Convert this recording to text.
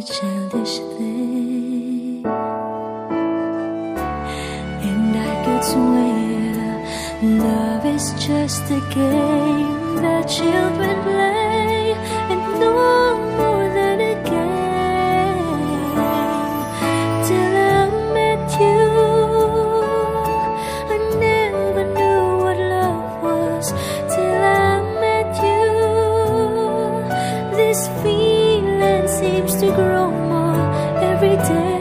childish thing, and I could swear love is just a game that children play, and no more than a game. Till I met you, I never knew what love was. Till I met you, this feeling seems to grow more every day.